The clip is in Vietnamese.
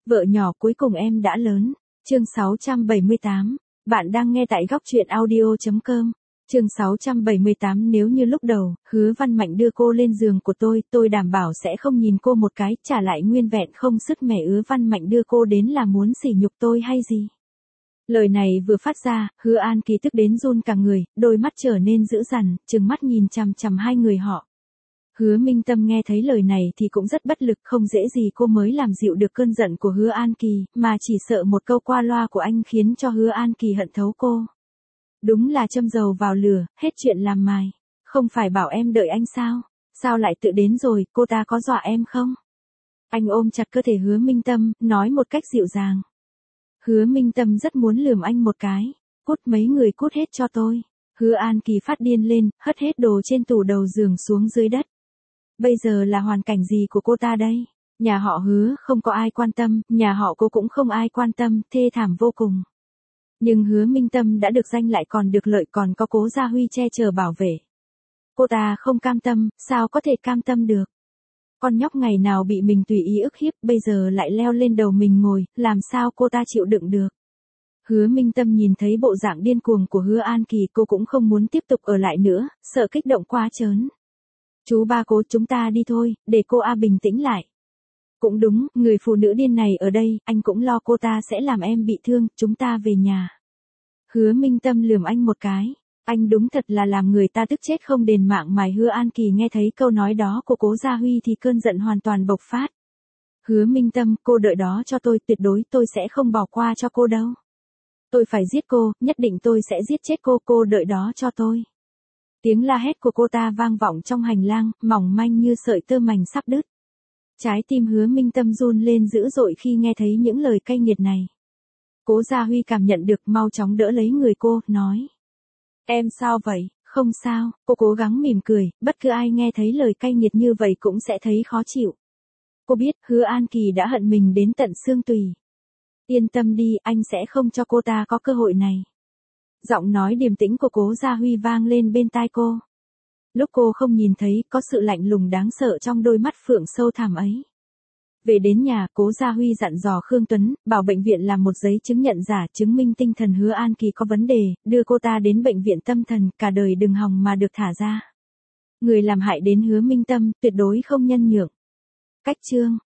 Vợ nhỏ cuối cùng em đã lớn. Chương 678. Bạn đang nghe tại góc truyện audio.com. Chương 678. Nếu như lúc đầu, Hứa Văn Mạnh đưa cô lên giường của tôi đảm bảo sẽ không nhìn cô một cái, trả lại nguyên vẹn không sứt mẻ. Hứa Văn Mạnh đưa cô đến là muốn sỉ nhục tôi hay gì? Lời này vừa phát ra, Hứa An Kỳ tức đến run cả người, đôi mắt trở nên dữ dằn, trừng mắt nhìn chằm chằm hai người họ. Hứa Minh Tâm nghe thấy lời này thì cũng rất bất lực, không dễ gì cô mới làm dịu được cơn giận của Hứa An Kỳ, mà chỉ sợ một câu qua loa của anh khiến cho Hứa An Kỳ hận thấu cô. Đúng là châm dầu vào lửa, hết chuyện làm mài. Không phải bảo em đợi anh sao? Sao lại tự đến rồi, cô ta có dọa em không? Anh ôm chặt cơ thể Hứa Minh Tâm, nói một cách dịu dàng. Hứa Minh Tâm rất muốn lườm anh một cái. Cút, mấy người cút hết cho tôi. Hứa An Kỳ phát điên lên, hất hết đồ trên tủ đầu giường xuống dưới đất. Bây giờ là hoàn cảnh gì của cô ta đây? Nhà họ Hứa không có ai quan tâm, nhà họ cô cũng không ai quan tâm, thê thảm vô cùng. Nhưng Hứa Minh Tâm đã được danh lại còn được lợi, còn có Cố Gia Huy che chở bảo vệ. Cô ta không cam tâm, sao có thể cam tâm được? Con nhóc ngày nào bị mình tùy ý ức hiếp, bây giờ lại leo lên đầu mình ngồi, làm sao cô ta chịu đựng được? Hứa Minh Tâm nhìn thấy bộ dạng điên cuồng của Hứa An Kỳ, cô cũng không muốn tiếp tục ở lại nữa, sợ kích động quá trớn. Chú ba Cố, chúng ta đi thôi, để cô bình tĩnh lại. Cũng đúng, người phụ nữ điên này ở đây, anh cũng lo cô ta sẽ làm em bị thương, chúng ta về nhà. Hứa Minh Tâm lườm anh một cái. Anh đúng thật là làm người ta tức chết không đền mạng mài. Hứa An Kỳ nghe thấy câu nói đó của Cố Gia Huy thì cơn giận hoàn toàn bộc phát. Hứa Minh Tâm, cô đợi đó cho tôi, tuyệt đối tôi sẽ không bỏ qua cho cô đâu. Tôi phải giết cô, nhất định tôi sẽ giết chết cô đợi đó cho tôi. Tiếng la hét của cô ta vang vọng trong hành lang, mỏng manh như sợi tơ mảnh sắp đứt. Trái tim Hứa Minh Tâm run lên dữ dội khi nghe thấy những lời cay nghiệt này. Cố Gia Huy cảm nhận được, mau chóng đỡ lấy người cô, nói. Em sao vậy? Không sao, cô cố gắng mỉm cười, bất cứ ai nghe thấy lời cay nghiệt như vậy cũng sẽ thấy khó chịu. Cô biết, Hứa An Kỳ đã hận mình đến tận xương tủy. Yên tâm đi, anh sẽ không cho cô ta có cơ hội này. Giọng nói điềm tĩnh của Cố Gia Huy vang lên bên tai cô. Lúc cô không nhìn thấy, có sự lạnh lùng đáng sợ trong đôi mắt phượng sâu thẳm ấy. Về đến nhà, Cố Gia Huy dặn dò Khương Tuấn, bảo bệnh viện làm một giấy chứng nhận giả chứng minh tinh thần Hứa An Kỳ có vấn đề, đưa cô ta đến bệnh viện tâm thần, cả đời đừng hòng mà được thả ra. Người làm hại đến Hứa Minh Tâm, tuyệt đối không nhân nhượng. Cách chương